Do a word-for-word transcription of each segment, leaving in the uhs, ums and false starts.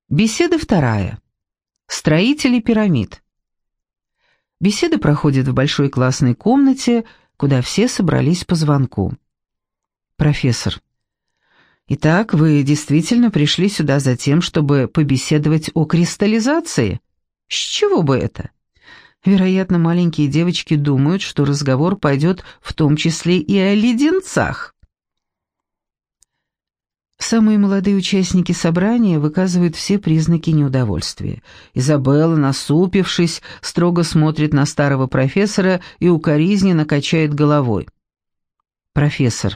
Беседа вторая. Строители пирамид. Беседа проходит в большой классной комнате, куда все собрались по звонку. Профессор. Итак, вы действительно пришли сюда за тем, чтобы побеседовать о кристаллизации? С чего бы это? Вероятно, маленькие девочки думают, что разговор пойдет в том числе и о леденцах. Самые молодые участники собрания выказывают все признаки неудовольствия. Изабелла, насупившись, строго смотрит на старого профессора и укоризненно качает головой. Профессор.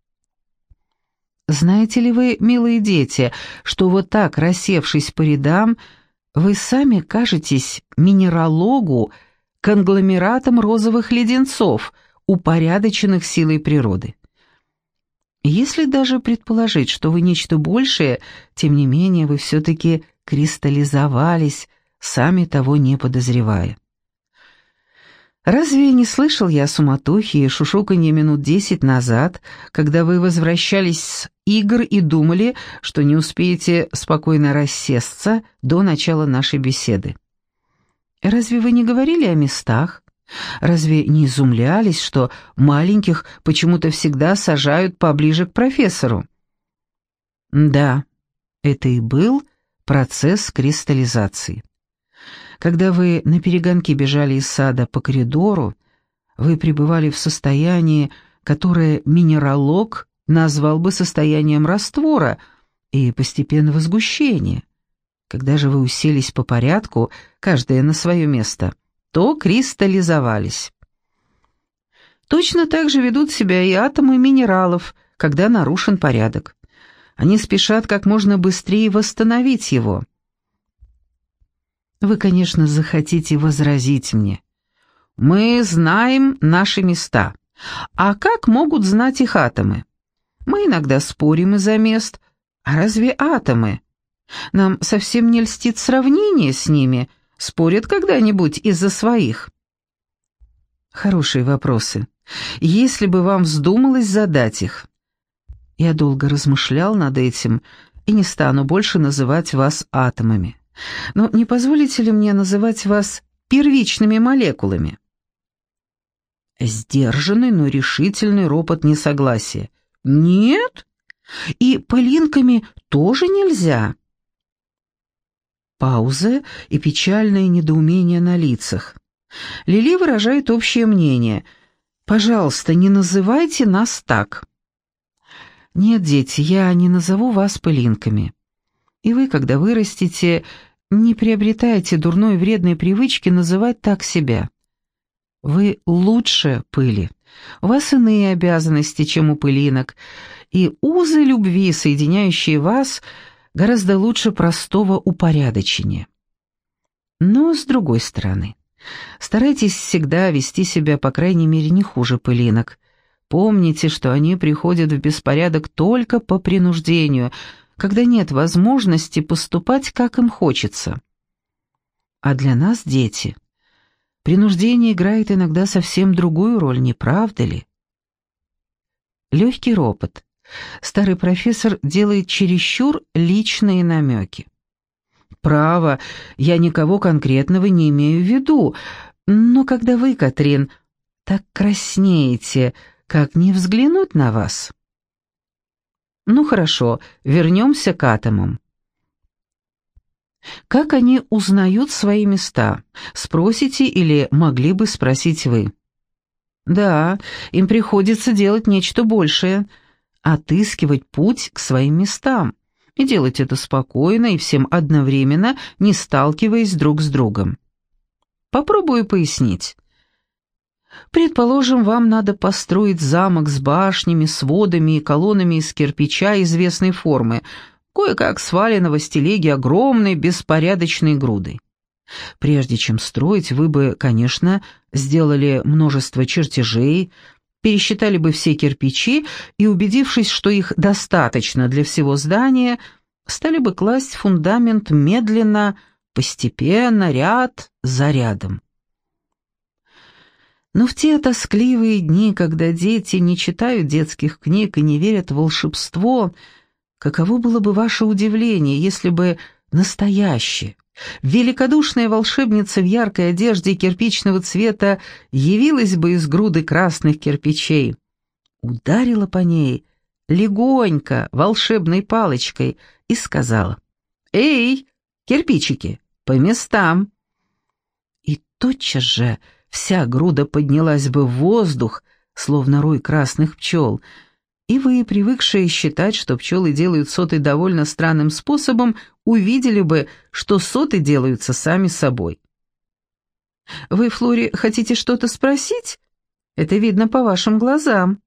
Знаете ли вы, милые дети, что вот так, рассевшись по рядам, вы сами кажетесь минералогу конгломератом розовых леденцов, упорядоченных силой природы? Если даже предположить, что вы нечто большее, тем не менее вы все-таки кристаллизовались, сами того не подозревая. Разве не слышал я суматохи и шушуканье минут десять назад, когда вы возвращались с игр и думали, что не успеете спокойно рассесться до начала нашей беседы? Разве вы не говорили о местах? Разве не изумлялись, что маленьких почему-то всегда сажают поближе к профессору? Да, это и был процесс кристаллизации. Когда вы наперегонки бежали из сада по коридору, вы пребывали в состоянии, которое минералог назвал бы состоянием раствора и постепенного сгущения. Когда же вы уселись по порядку, каждая на свое место, то кристаллизовались. Точно так же ведут себя и атомы минералов, когда нарушен порядок. Они спешат как можно быстрее восстановить его. Вы, конечно, захотите возразить мне. Мы знаем наши места. А как могут знать их атомы? Мы иногда спорим из-за мест. А разве атомы? Нам совсем не льстит сравнение с ними. Спорят когда-нибудь из-за своих? Хорошие вопросы. Если бы вам вздумалось задать их. Я долго размышлял над этим и не стану больше называть вас атомами. Но не позволите ли мне называть вас первичными молекулами? Сдержанный, но решительный ропот несогласия. Нет? И пылинками тоже нельзя? Пауза и печальное недоумение на лицах. Лили выражает общее мнение. «Пожалуйста, не называйте нас так». «Нет, дети, я не назову вас пылинками. И вы, когда вырастете, не приобретайте дурной вредной привычки называть так себя. Вы лучше пыли. У вас иные обязанности, чем у пылинок, и узы любви, соединяющие вас, гораздо лучше простого упорядочения. Но, с другой стороны, старайтесь всегда вести себя, по крайней мере, не хуже пылинок. Помните, что они приходят в беспорядок только по принуждению, когда нет возможности поступать, как им хочется. А для нас, дети, принуждение играет иногда совсем другую роль, не правда ли? Легкий ропот. Старый профессор делает чересчур личные намеки. «Право, я никого конкретного не имею в виду, но когда вы, Катрин, так краснеете, как не взглянуть на вас?» Ну хорошо, вернемся к атомам. Как они узнают свои места? Спросите или могли бы спросить вы? Да, им приходится делать нечто большее – отыскивать путь к своим местам, и делать это спокойно и всем одновременно, не сталкиваясь друг с другом. Попробую пояснить. Предположим, вам надо построить замок с башнями, сводами и колоннами из кирпича известной формы, кое-как сваленного с телеги огромной беспорядочной грудой. Прежде чем строить, вы бы, конечно, сделали множество чертежей, пересчитали бы все кирпичи и, убедившись, что их достаточно для всего здания, стали бы класть фундамент медленно, постепенно, ряд за рядом. Но в те тоскливые дни, когда дети не читают детских книг и не верят в волшебство, каково было бы ваше удивление, если бы настоящее. Великодушная волшебница в яркой одежде кирпичного цвета явилась бы из груды красных кирпичей. Ударила по ней легонько волшебной палочкой и сказала: «Эй, кирпичики, по местам!» И тотчас же вся груда поднялась бы в воздух, словно рой красных пчел, и вы, привыкшие считать, что пчелы делают соты довольно странным способом, увидели бы, что соты делаются сами собой. Вы, Флори, хотите что-то спросить? Это видно по вашим глазам.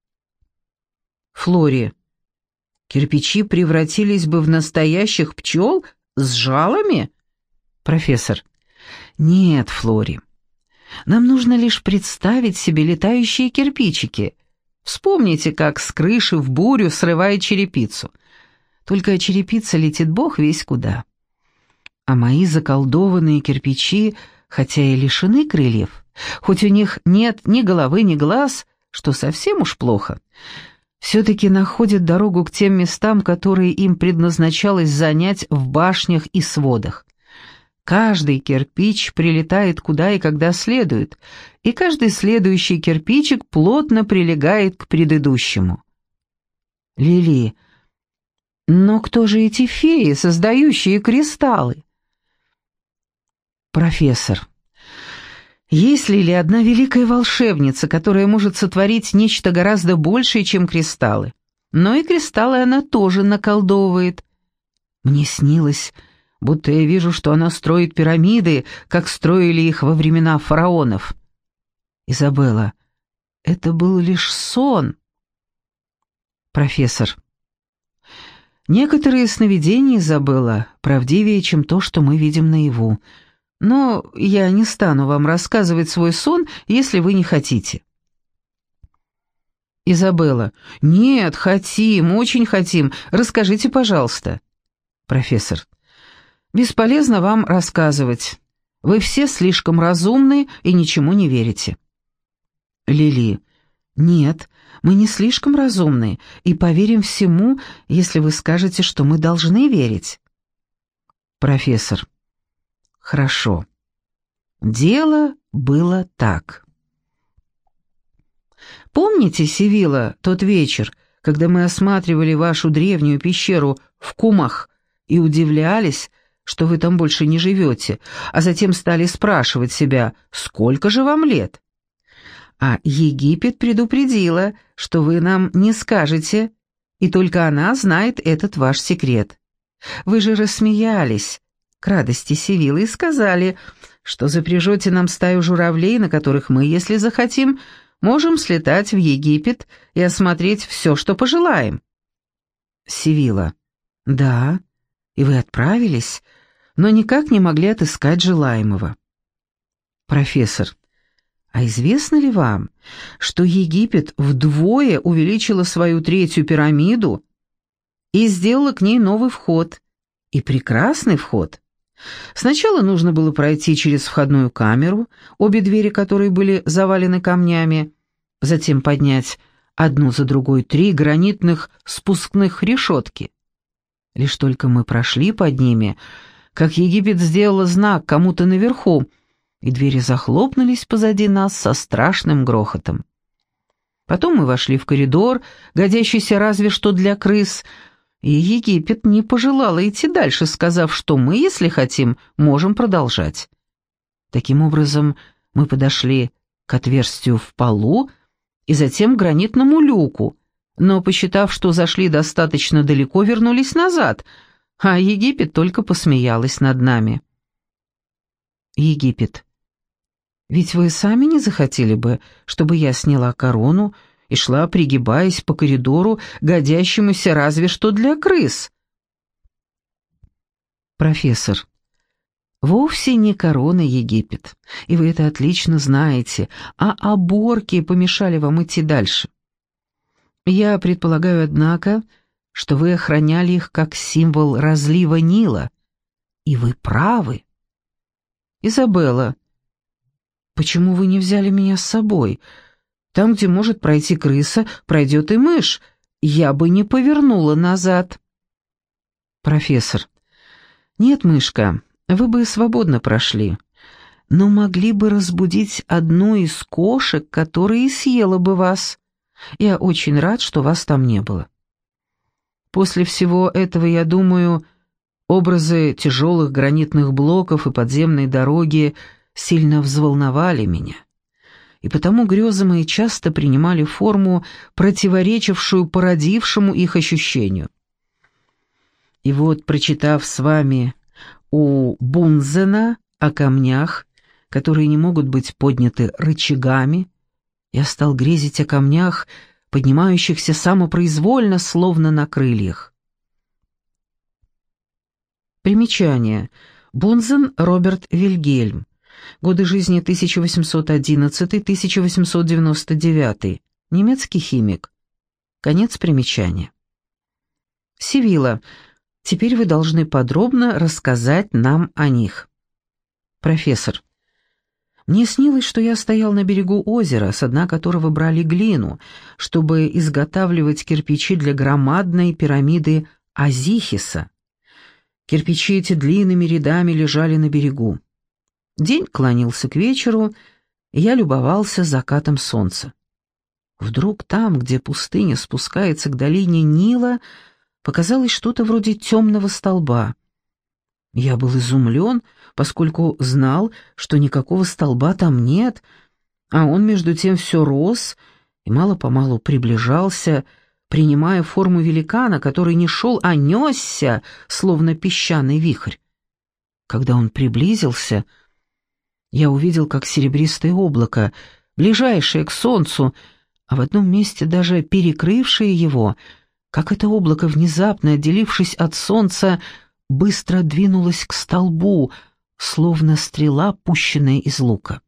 Флори, кирпичи превратились бы в настоящих пчел с жалами? Профессор: нет, Флори. Нам нужно лишь представить себе летающие кирпичики. Вспомните, как с крыши в бурю срывает черепицу. Только черепица летит бог весть куда. А мои заколдованные кирпичи, хотя и лишены крыльев, хоть у них нет ни головы, ни глаз, что совсем уж плохо, все-таки находят дорогу к тем местам, которые им предназначалось занять в башнях и сводах. Каждый кирпич прилетает куда и когда следует, и каждый следующий кирпичик плотно прилегает к предыдущему. Лили, но кто же эти феи, создающие кристаллы? Профессор: есть ли ли одна великая волшебница, которая может сотворить нечто гораздо большее, чем кристаллы? Но и кристаллы она тоже наколдовывает. Мне снилось, будто я вижу, что она строит пирамиды, как строили их во времена фараонов. Изабелла: это был лишь сон. Профессор: некоторые сновидения, Изабелла, правдивее, чем то, что мы видим наяву. Но я не стану вам рассказывать свой сон, если вы не хотите. Изабелла: нет, хотим, очень хотим. Расскажите, пожалуйста. Профессор: бесполезно вам рассказывать. Вы все слишком разумны и ничему не верите. Лили: нет, мы не слишком разумны и поверим всему, если вы скажете, что мы должны верить. Профессор: хорошо. Дело было так. Помните, Севилла, тот вечер, когда мы осматривали вашу древнюю пещеру в Кумах и удивлялись, что вы там больше не живете, а затем стали спрашивать себя, сколько же вам лет? А Египет предупредила, что вы нам не скажете, и только она знает этот ваш секрет. Вы же рассмеялись к радости Севиллы и сказали, что запряжете нам стаю журавлей, на которых мы, если захотим, можем слетать в Египет и осмотреть все, что пожелаем. Севилла: да, и вы отправились, но никак не могли отыскать желаемого. Профессор: а известно ли вам, что Египет вдвое увеличила свою третью пирамиду и сделала к ней новый вход, и прекрасный вход? Сначала нужно было пройти через входную камеру, обе двери которой были завалены камнями, затем поднять одну за другой три гранитных спускных решетки. Лишь только мы прошли под ними, как Египет сделала знак кому-то наверху, и двери захлопнулись позади нас со страшным грохотом. Потом мы вошли в коридор, годящийся разве что для крыс, и Египет не пожелала идти дальше, сказав, что мы, если хотим, можем продолжать. Таким образом, мы подошли к отверстию в полу и затем к гранитному люку, но, посчитав, что зашли достаточно далеко, вернулись назад, а Египет только посмеялась над нами. Египет: ведь вы сами не захотели бы, чтобы я сняла корону и шла, пригибаясь по коридору, годящемуся разве что для крыс? Профессор: вовсе не корона, Египет, и вы это отлично знаете, а оборки помешали вам идти дальше. Я предполагаю, однако, что вы охраняли их как символ разлива Нила, и вы правы. Изабелла: почему вы не взяли меня с собой? Там, где может пройти крыса, пройдет и мышь. Я бы не повернула назад. Профессор: «Нет, мышка, вы бы свободно прошли, но могли бы разбудить одну из кошек, которая и съела бы вас. Я очень рад, что вас там не было». После всего этого, я думаю, образы тяжелых гранитных блоков и подземной дороги сильно взволновали меня, и потому грезы мои часто принимали форму, противоречившую породившему их ощущению. И вот, прочитав с вами у Бунзена о камнях, которые не могут быть подняты рычагами, я стал грезить о камнях, поднимающихся самопроизвольно, словно на крыльях. Примечание. Бунзен Роберт Вильгельм. Годы жизни тысяча восемьсот одиннадцатый — тысяча восемьсот девяносто девятый. Немецкий химик. Конец примечания. Севилла. Теперь вы должны подробно рассказать нам о них. Профессор. Мне снилось, что я стоял на берегу озера, с дна которого брали глину, чтобы изготавливать кирпичи для громадной пирамиды Азихиса. Кирпичи эти длинными рядами лежали на берегу. День клонился к вечеру, и я любовался закатом солнца. Вдруг там, где пустыня спускается к долине Нила, показалось что-то вроде темного столба. Я был изумлен, поскольку знал, что никакого столба там нет, а он между тем все рос и мало-помалу приближался, принимая форму великана, который не шел, а несся, словно песчаный вихрь. Когда он приблизился, я увидел, как серебристое облако, ближайшее к солнцу, а в одном месте даже перекрывшее его, как это облако, внезапно отделившись от солнца, быстро двинулось к столбу, словно стрела, пущенная из лука.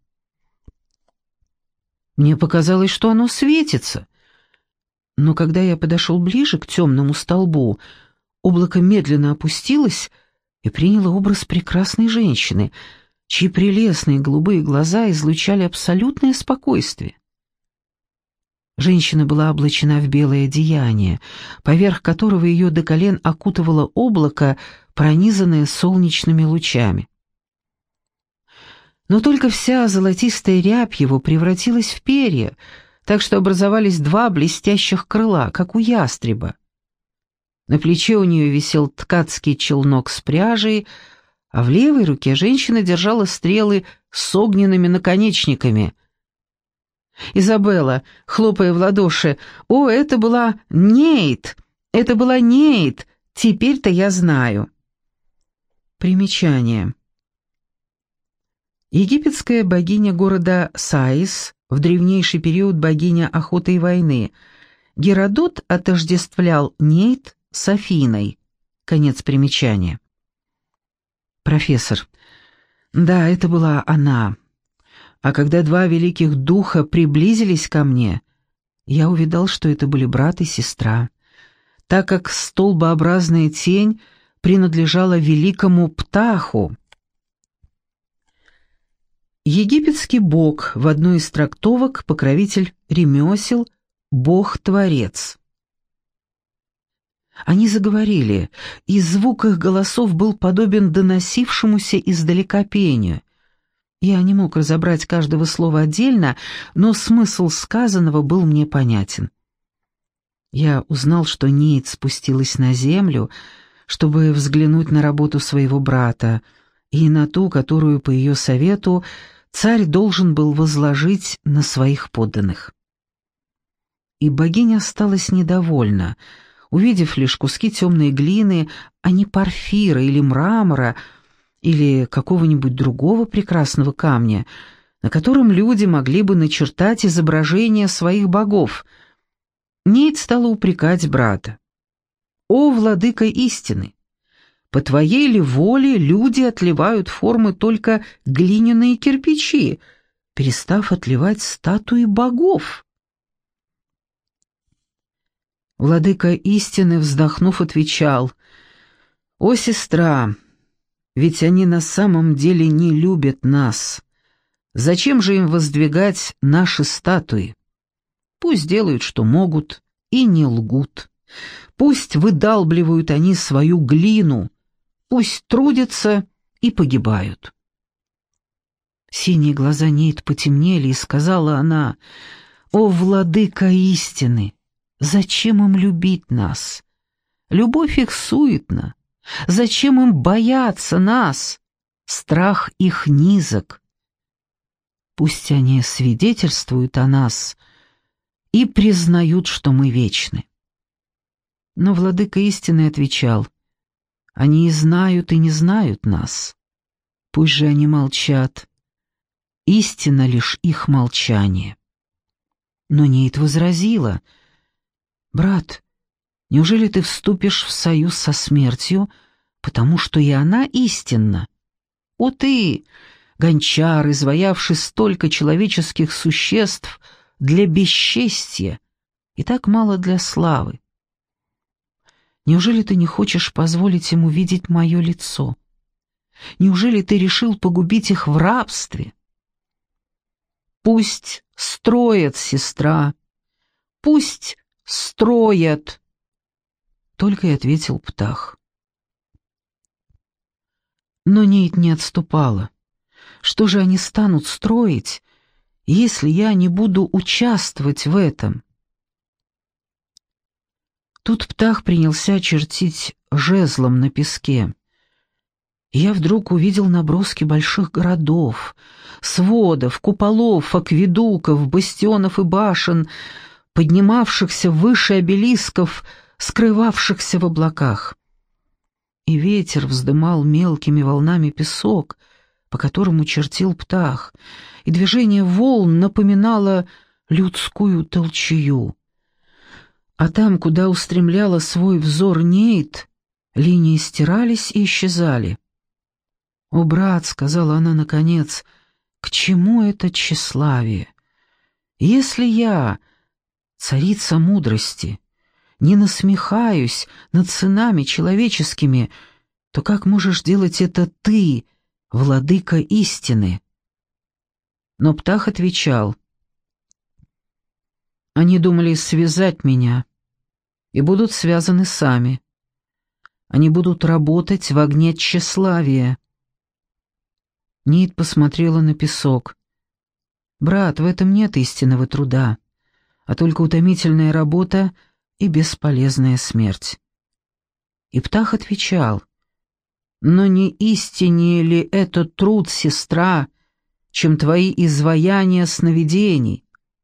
Мне показалось, что оно светится, но когда я подошел ближе к темному столбу, облако медленно опустилось и приняло образ прекрасной женщины, чьи прелестные голубые глаза излучали абсолютное спокойствие. Женщина была облачена в белое одеяние, поверх которого ее до колен окутывало облако, пронизанное солнечными лучами. Но только вся золотистая рябь его превратилась в перья, так что образовались два блестящих крыла, как у ястреба. На плече у нее висел ткацкий челнок с пряжей, а в левой руке женщина держала стрелы с огненными наконечниками. Изабелла, хлопая в ладоши: «О, это была Нейт! Это была Нейт! Теперь-то я знаю!» Примечание. Египетская богиня города Саис, в древнейший период богиня охоты и войны. Геродот отождествлял Нейт с Афиной. Конец примечания. Профессор. Да, это была она. А когда два великих духа приблизились ко мне, я увидал, что это были брат и сестра, так как столбообразная тень принадлежала великому Птаху. Египетский бог, в одной из трактовок покровитель ремесел, бог-творец. Они заговорили, и звук их голосов был подобен доносившемуся издалека пению. Я не мог разобрать каждого слова отдельно, но смысл сказанного был мне понятен. Я узнал, что Нейт спустилась на землю, чтобы взглянуть на работу своего брата, и на ту, которую, по ее совету, царь должен был возложить на своих подданных. И богиня осталась недовольна, увидев лишь куски темной глины, а не порфира или мрамора, или какого-нибудь другого прекрасного камня, на котором люди могли бы начертать изображения своих богов. Нейт стала упрекать брата. «О, владыка истины! По твоей ли воле люди отливают формы только глиняные кирпичи, перестав отливать статуи богов?» Владыка истины, вздохнув, отвечал: «О, сестра, ведь они на самом деле не любят нас. Зачем же им воздвигать наши статуи? Пусть делают, что могут, и не лгут. Пусть выдалбливают они свою глину, пусть трудятся и погибают. Синие глаза Нейт потемнели, и сказала она: «О, владыка истины, зачем им любить нас? Любовь их суетна. Зачем им бояться нас? Страх их низок. Пусть они свидетельствуют о нас и признают, что мы вечны». Но владыка истины отвечал: «Они и знают, и не знают нас. Пусть же они молчат. Истина лишь их молчание». Но Нейт возразила: «Брат, неужели ты вступишь в союз со смертью, потому что и она истинна? О ты, гончар, изваявший столько человеческих существ для бесчестия и так мало для славы! Неужели ты не хочешь позволить им увидеть мое лицо? Неужели ты решил погубить их в рабстве? Пусть строят, сестра, пусть строят!» Только и ответил Птах. Но Нейт не отступала. Что же они станут строить, если я не буду участвовать в этом? Тут Птах принялся чертить жезлом на песке. И я вдруг увидел наброски больших городов, сводов, куполов, акведуков, бастионов и башен, поднимавшихся выше обелисков, скрывавшихся в облаках. И ветер вздымал мелкими волнами песок, по которому чертил Птах, и движение волн напоминало людскую толчую. А там, куда устремляла свой взор Нейт, линии стирались и исчезали. «О, брат», — сказала она наконец, — «к чему это тщеславие? Если я, царица мудрости, не насмехаюсь над сынами человеческими, то как можешь делать это ты, владыка истины?» Но Птах отвечал: «Они думали связать меня, и будут связаны сами. Они будут работать в огне тщеславия». Нейт посмотрела на песок. «Брат, в этом нет истинного труда, а только утомительная работа и бесполезная смерть». И Птах отвечал: «Но не истиннее ли этот труд, сестра, чем твои изваяния сновидений?»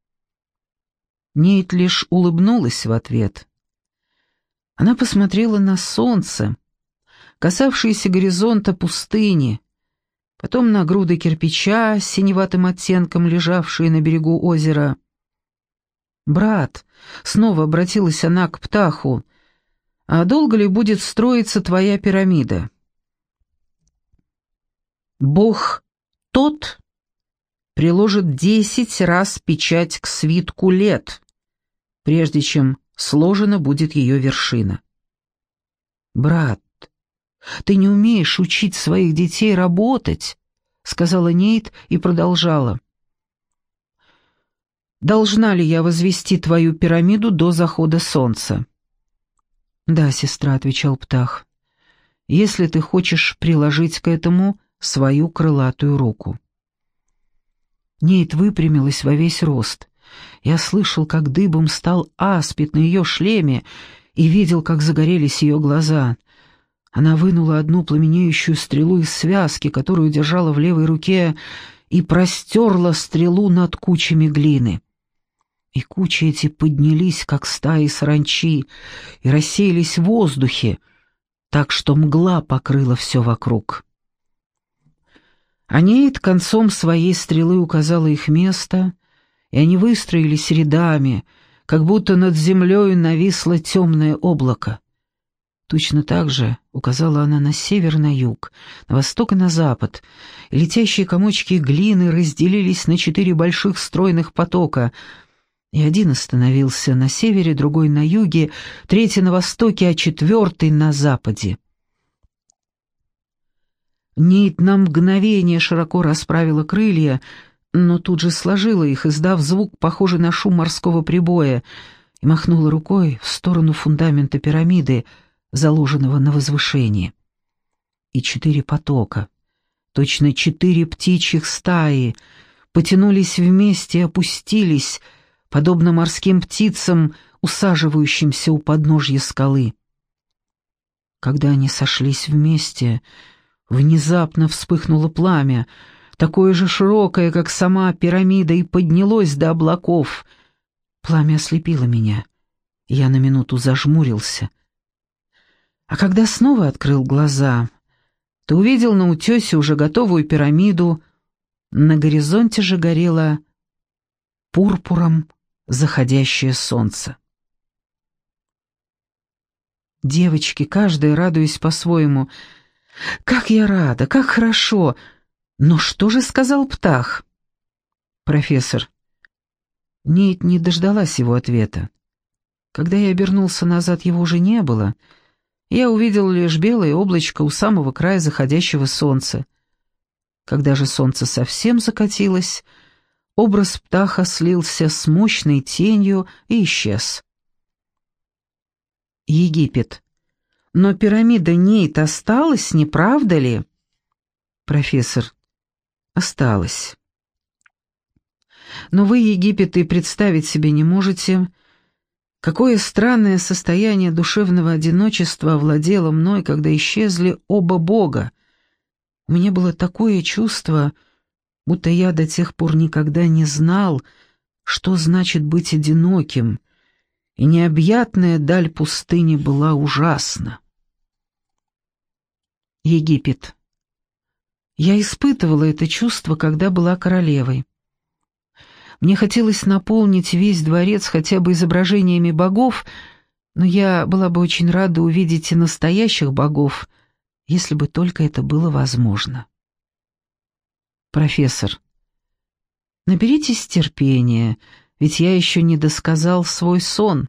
Нейт лишь улыбнулась в ответ. Она посмотрела на солнце, касавшееся горизонта пустыни, потом на груды кирпича с синеватым оттенком, лежавшие на берегу озера. «Брат», — снова обратилась она к Птаху, — «а долго ли будет строиться твоя пирамида?» «Бог тот приложит десять раз печать к свитку лет, прежде чем сложена будет ее вершина». «Брат, ты не умеешь учить своих детей работать», — сказала Нейт и продолжала. «Должна ли я возвести твою пирамиду до захода солнца?» «Да, сестра», — отвечал Птах, — «если ты хочешь приложить к этому свою крылатую руку». Нейт выпрямилась во весь рост. Я слышал, как дыбом стал аспид на ее шлеме, и видел, как загорелись ее глаза. Она вынула одну пламенеющую стрелу из связки, которую держала в левой руке, и простерла стрелу над кучами глины. И кучи эти поднялись, как стаи саранчи, и рассеялись в воздухе, так что мгла покрыла все вокруг. А Нейт концом своей стрелы указала их место, и они выстроились рядами, как будто над землей нависло темное облако. Точно так же указала она на север, на юг, на восток и на запад, и летящие комочки глины разделились на четыре больших стройных потока, и один остановился на севере, другой на юге, третий на востоке, а четвертый на западе. Нейт на мгновение широко расправила крылья, но тут же сложила их, издав звук, похожий на шум морского прибоя, и махнула рукой в сторону фундамента пирамиды, заложенного на возвышении. И четыре потока, точно четыре птичьих стаи, потянулись вместе и опустились, подобно морским птицам, усаживающимся у подножья скалы. Когда они сошлись вместе, внезапно вспыхнуло пламя, такое же широкое, как сама пирамида, и поднялось до облаков. Пламя ослепило меня. Я на минуту зажмурился. А когда снова открыл глаза, то увидел на утесе уже готовую пирамиду, на горизонте же горело пурпуром заходящее солнце. Девочки, каждая радуясь по-своему. «Как я рада, как хорошо! Но что же сказал птах?» «Профессор». Нейт не дождалась его ответа. Когда я обернулся назад, его уже не было. Я увидел лишь белое облачко у самого края заходящего солнца. Когда же солнце совсем закатилось, образ птаха слился с мощной тенью и исчез. Египет. Но пирамида Нейт осталась, не правда ли? Профессор. Осталась. Но вы, Египет, и представить себе не можете, какое странное состояние душевного одиночества овладело мной, когда исчезли оба бога. У меня было такое чувство, будто я до тех пор никогда не знал, что значит быть одиноким, и необъятная даль пустыни была ужасна. Египет. Я испытывала это чувство, когда была королевой. Мне хотелось наполнить весь дворец хотя бы изображениями богов, но я была бы очень рада увидеть и настоящих богов, если бы только это было возможно. Профессор. Наберитесь терпения, ведь я еще не досказал свой сон.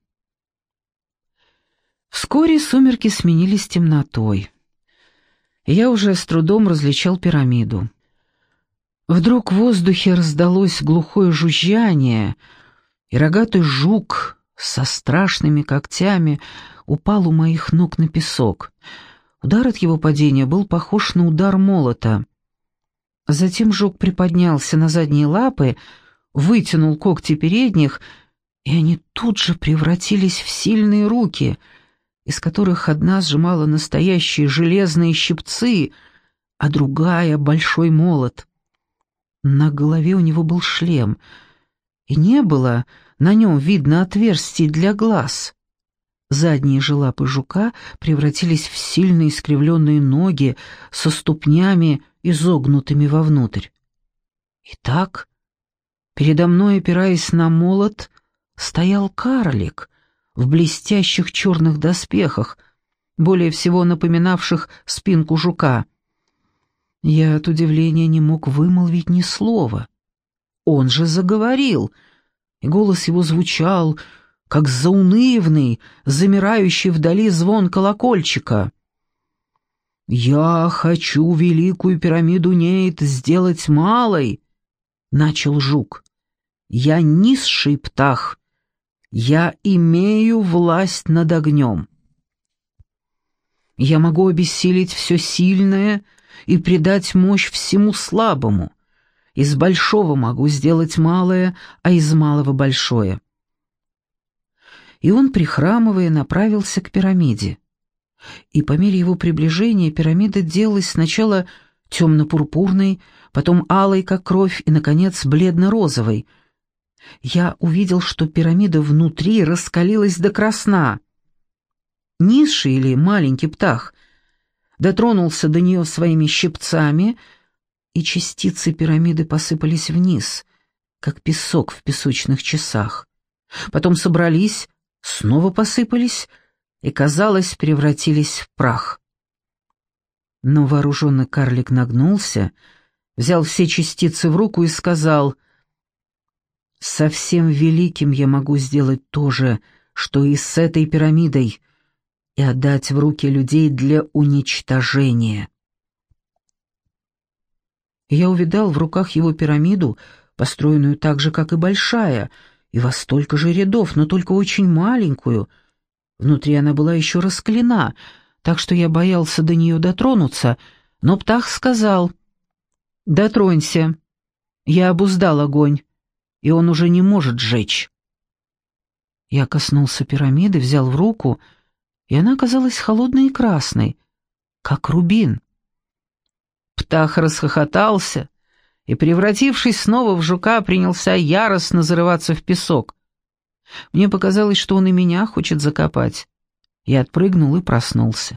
Вскоре сумерки сменились темнотой. Я уже с трудом различал пирамиду. Вдруг в воздухе раздалось глухое жужжание, и рогатый жук со страшными когтями упал у моих ног на песок. Удар от его падения был похож на удар молота. Затем жук приподнялся на задние лапы, вытянул когти передних, и они тут же превратились в сильные руки, из которых одна сжимала настоящие железные щипцы, а другая — большой молот. На голове у него был шлем, и не было на нем видно отверстий для глаз. Задние же лапы жука превратились в сильные искривленные ноги со ступнями, изогнутыми вовнутрь. Итак, передо мной, опираясь на молот, стоял карлик в блестящих черных доспехах, более всего напоминавших спинку жука. Я от удивления не мог вымолвить ни слова. Он же заговорил, и голос его звучал, как заунывный, замирающий вдали звон колокольчика. «Я хочу великую пирамиду Нейт сделать малой», — начал жук. «Я низший птах, я имею власть над огнем. Я могу обессилить все сильное и придать мощь всему слабому. Из большого могу сделать малое, а из малого — большое». И он, прихрамывая, направился к пирамиде. И по мере его приближения пирамида делалась сначала темно-пурпурной, потом алой, как кровь, и, наконец, бледно-розовой. Я увидел, что пирамида внутри раскалилась до красна. Низший или маленький птах дотронулся до нее своими щипцами, и частицы пирамиды посыпались вниз, как песок в песочных часах. Потом собрались, снова посыпались и, казалось, превратились в прах. Но вооруженный карлик нагнулся, взял все частицы в руку и сказал: «Со всем великим я могу сделать то же, что и с этой пирамидой, и отдать в руки людей для уничтожения». Я увидал в руках его пирамиду, построенную так же, как и большая, и во столько же рядов, но только очень маленькую. Внутри она была еще раскалена, так что я боялся до нее дотронуться, но Птах сказал: «Дотронься, я обуздал огонь, и он уже не может сжечь». Я коснулся пирамиды, взял в руку, и она оказалась холодной и красной, как рубин. Птах расхохотался и, превратившись снова в жука, принялся яростно зарываться в песок. Мне показалось, что он и меня хочет закопать. Я отпрыгнул и проснулся.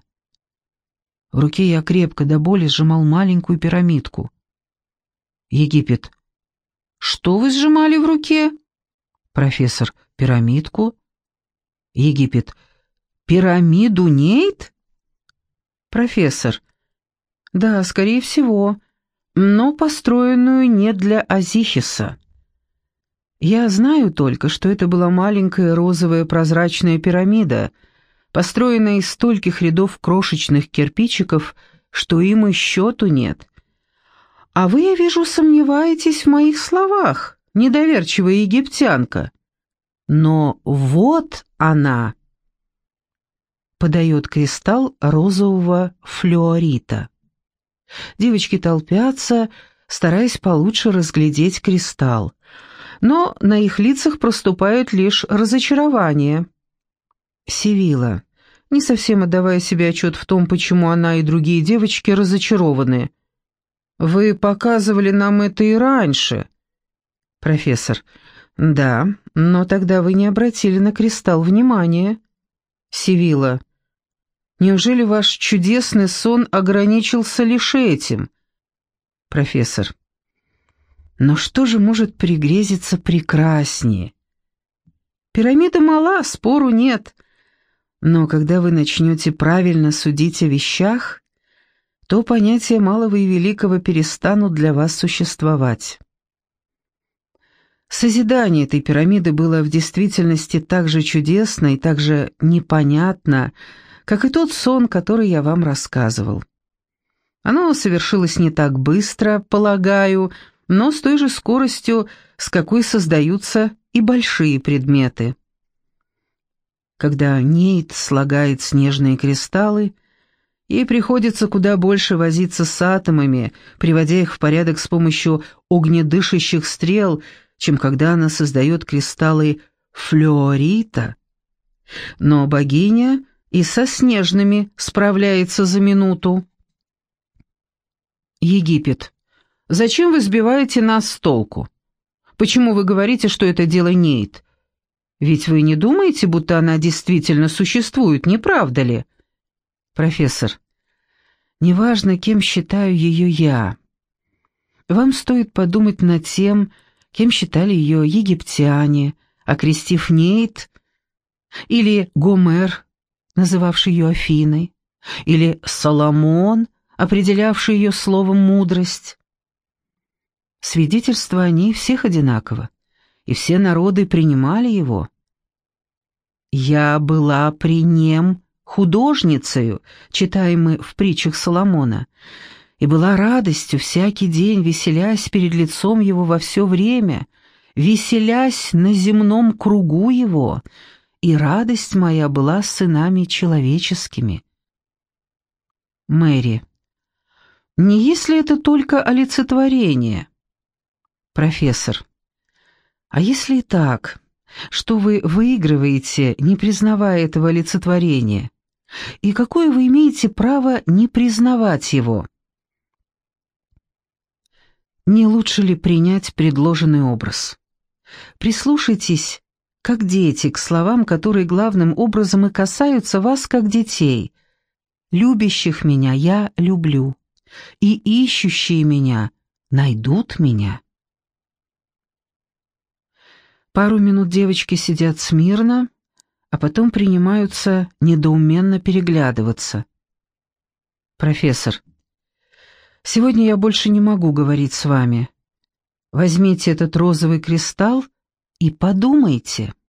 В руке я крепко до боли сжимал маленькую пирамидку. Египет. Что вы сжимали в руке? Профессор. Пирамидку. Египет. Пирамиду Нейт? Профессор. Да, скорее всего, но построенную не для Азихиса. Я знаю только, что это была маленькая розовая прозрачная пирамида, построенная из стольких рядов крошечных кирпичиков, что им и счету нет. А вы, я вижу, сомневаетесь в моих словах, недоверчивая египтянка. Но вот она. Подает кристалл розового флюорита. Девочки толпятся, стараясь получше разглядеть кристалл, но на их лицах проступает лишь разочарование. Севила, не совсем отдавая себе отчет в том, почему она и другие девочки разочарованы. «Вы показывали нам это и раньше». Профессор. «Да, но тогда вы не обратили на кристалл внимания». Севила. «Неужели ваш чудесный сон ограничился лишь этим?» Профессор. «Но что же может пригрезиться прекраснее? Пирамида мала, спору нет. Но когда вы начнете правильно судить о вещах, то понятия малого и великого перестанут для вас существовать». Созидание этой пирамиды было в действительности так же чудесно и так же непонятно, как и тот сон, который я вам рассказывал. Оно совершилось не так быстро, полагаю, но с той же скоростью, с какой создаются и большие предметы. Когда Нейт слагает снежные кристаллы, ей приходится куда больше возиться с атомами, приводя их в порядок с помощью огнедышащих стрел, чем когда она создает кристаллы флюорита. Но богиня и со снежными справляется за минуту. Египет. Зачем вы сбиваете нас с толку? Почему вы говорите, что это дело Нейт? Ведь вы не думаете, будто она действительно существует, не правда ли? Профессор. Неважно, кем считаю ее я. Вам стоит подумать над тем, кем считали ее египтяне, окрестив Нейт, или Гомер, называвший ее Афиной, или Соломон, определявший ее словом «мудрость». Свидетельства о ней всех одинаково, и все народы принимали его. «Я была при нем художницею», читаем мы в притчах Соломона, и была радостью всякий день, веселясь перед лицом его во все время, веселясь на земном кругу его, и радость моя была с сынами человеческими. Мэри. Не есть ли это только олицетворение? Профессор. А если и так, что вы выигрываете, не признавая этого олицетворения? И какое вы имеете право не признавать его? Не лучше ли принять предложенный образ? Прислушайтесь, как дети, к словам, которые главным образом и касаются вас, как детей. «Любящих меня я люблю, и ищущие меня найдут меня». Пару минут девочки сидят смирно, а потом принимаются недоуменно переглядываться. Профессор. Сегодня я больше не могу говорить с вами. Возьмите этот розовый кристалл и подумайте.